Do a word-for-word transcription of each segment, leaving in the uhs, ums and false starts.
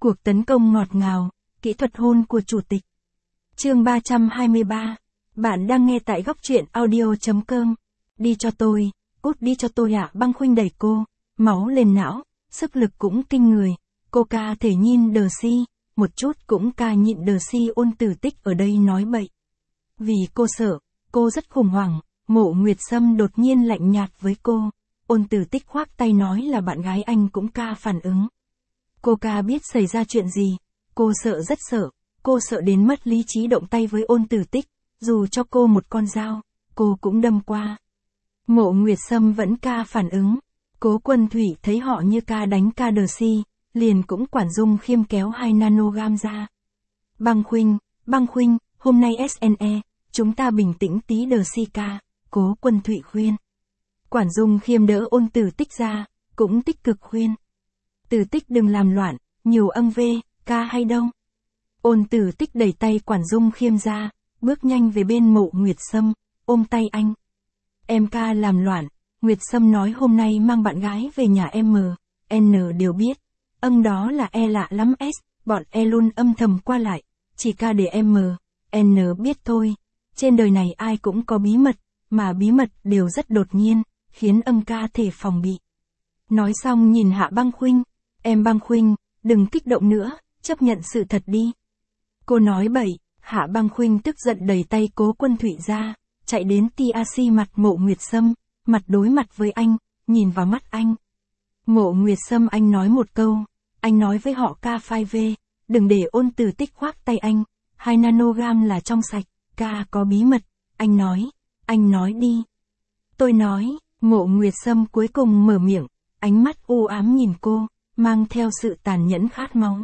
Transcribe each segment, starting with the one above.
Cuộc tấn công ngọt ngào, kỹ thuật hôn của chủ tịch. Chương ba trăm hai mươi ba. Bạn đang nghe tại góc truyện audio chấm com. Đi cho tôi, cút đi cho tôi ạ. Băng Khuynh đẩy cô, máu lên não, sức lực cũng kinh người. Cô ca thể nhìn đờ si, một chút cũng ca nhịn đờ si. Ôn Tử Tích ở đây nói bậy. Vì cô sợ, cô rất khủng hoảng. Mộ Nguyệt Sâm đột nhiên lạnh nhạt với cô. Ôn Tử Tích khoác tay nói là bạn gái anh cũng ca phản ứng. Cô ca biết xảy ra chuyện gì, cô sợ rất sợ, cô sợ đến mất lý trí động tay với Ôn Tử Tích, dù cho cô một con dao, cô cũng đâm qua. Mộ Nguyệt Sâm vẫn ca phản ứng, Cố Quân Thủy thấy họ như ca đánh ca đờ si, liền cũng quản dung khiêm kéo hai nanogam ra. Băng Khuynh, Băng Khuynh, hôm nay ét en e, chúng ta bình tĩnh tí đờ si ca, Cố Quân Thủy khuyên. Quản dung khiêm đỡ Ôn Tử Tích ra, cũng tích cực khuyên. Tử Tích đừng làm loạn, nhiều âng vê, ca hay đâu. Ôn Tử Tích đẩy tay quản dung khiêm ra, bước nhanh về bên Mộ Nguyệt Sâm, ôm tay anh. Em ca làm loạn, Nguyệt Sâm nói hôm nay mang bạn gái về nhà em mờ, N đều biết. Âng đó là e lạ lắm S, bọn e luôn âm thầm qua lại, chỉ ca để em mờ, N biết thôi. Trên đời này ai cũng có bí mật, mà bí mật đều rất đột nhiên, khiến âng ca thể phòng bị. Nói xong nhìn Hạ Băng Khuynh. Em Băng Khuynh, đừng kích động nữa, chấp nhận sự thật đi. Cô nói bậy. Hạ Băng Khuynh tức giận đẩy tay Cố Quân Thủy ra, chạy đến tê a xê mặt Mộ Nguyệt Sâm, mặt đối mặt với anh, nhìn vào mắt anh. Mộ Nguyệt Sâm anh nói một câu, anh nói với họ ca phai vê, đừng để Ôn Tử Tích khoác tay anh, hai nanogam là trong sạch, ca có bí mật, anh nói, anh nói đi. Tôi nói, Mộ Nguyệt Sâm cuối cùng mở miệng, ánh mắt u ám nhìn cô, mang theo sự tàn nhẫn khát máu.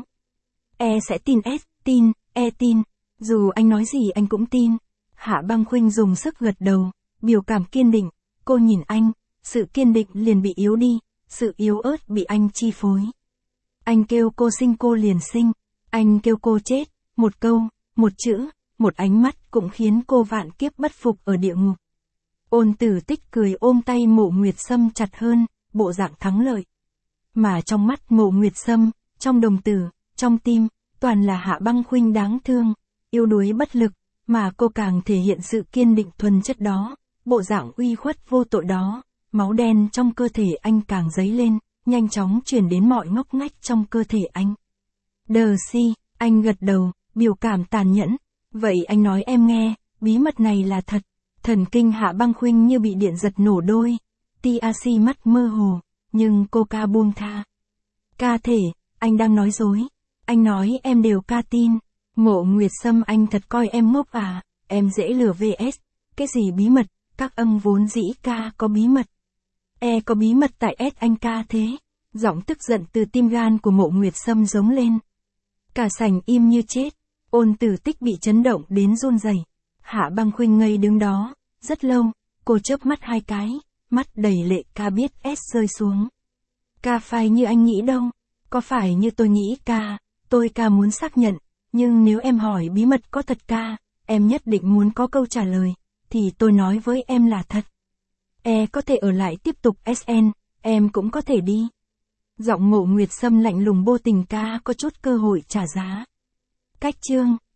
E sẽ tin S, tin, E tin, dù anh nói gì anh cũng tin. Hạ Băng Khuynh dùng sức gật đầu, biểu cảm kiên định, cô nhìn anh, sự kiên định liền bị yếu đi, sự yếu ớt bị anh chi phối. Anh kêu cô sinh cô liền sinh, anh kêu cô chết, một câu, một chữ, một ánh mắt cũng khiến cô vạn kiếp bất phục ở địa ngục. Ôn Tử Tích cười ôm tay Mộ Nguyệt Sâm chặt hơn, bộ dạng thắng lợi. Mà trong mắt Mộ Nguyệt Sâm, trong đồng tử, trong tim, toàn là Hạ Băng Khuynh đáng thương, yếu đuối bất lực, mà cô càng thể hiện sự kiên định thuần chất đó, bộ dạng uy khuất vô tội đó, máu đen trong cơ thể anh càng dấy lên, nhanh chóng truyền đến mọi ngóc ngách trong cơ thể anh. Đờ si, anh gật đầu, biểu cảm tàn nhẫn, vậy anh nói em nghe, bí mật này là thật. Thần kinh Hạ Băng Khuynh như bị điện giật nổ đôi, tê a xê mắt mơ hồ, nhưng cô ca buông tha. Ca thể, anh đang nói dối, anh nói em đều ca tin. Mộ Nguyệt Sâm anh thật coi em ngốc à, em dễ lừa vê ét, cái gì bí mật, các âng vốn dĩ ca có bí mật. E có bí mật tại S anh ca thế, giọng tức giận từ tim gan của Mộ Nguyệt Sâm giống lên. Cả sảnh im như chết, Ôn Tử Tích bị chấn động đến run rẩy. Hạ Băng Khuynh ngây đứng đó, rất lâu, cô chớp mắt hai cái, mắt đầy lệ. Ca biết S rơi xuống. Ca phải như anh nghĩ đâu, có phải như tôi nghĩ ca, tôi ca muốn xác nhận, nhưng nếu em hỏi bí mật có thật ca, em nhất định muốn có câu trả lời, thì tôi nói với em là thật. E có thể ở lại tiếp tục ét en, em cũng có thể đi. Giọng Mộ Nguyệt Sâm lạnh lùng vô tình, ca có chút cơ hội trả giá. Cách chương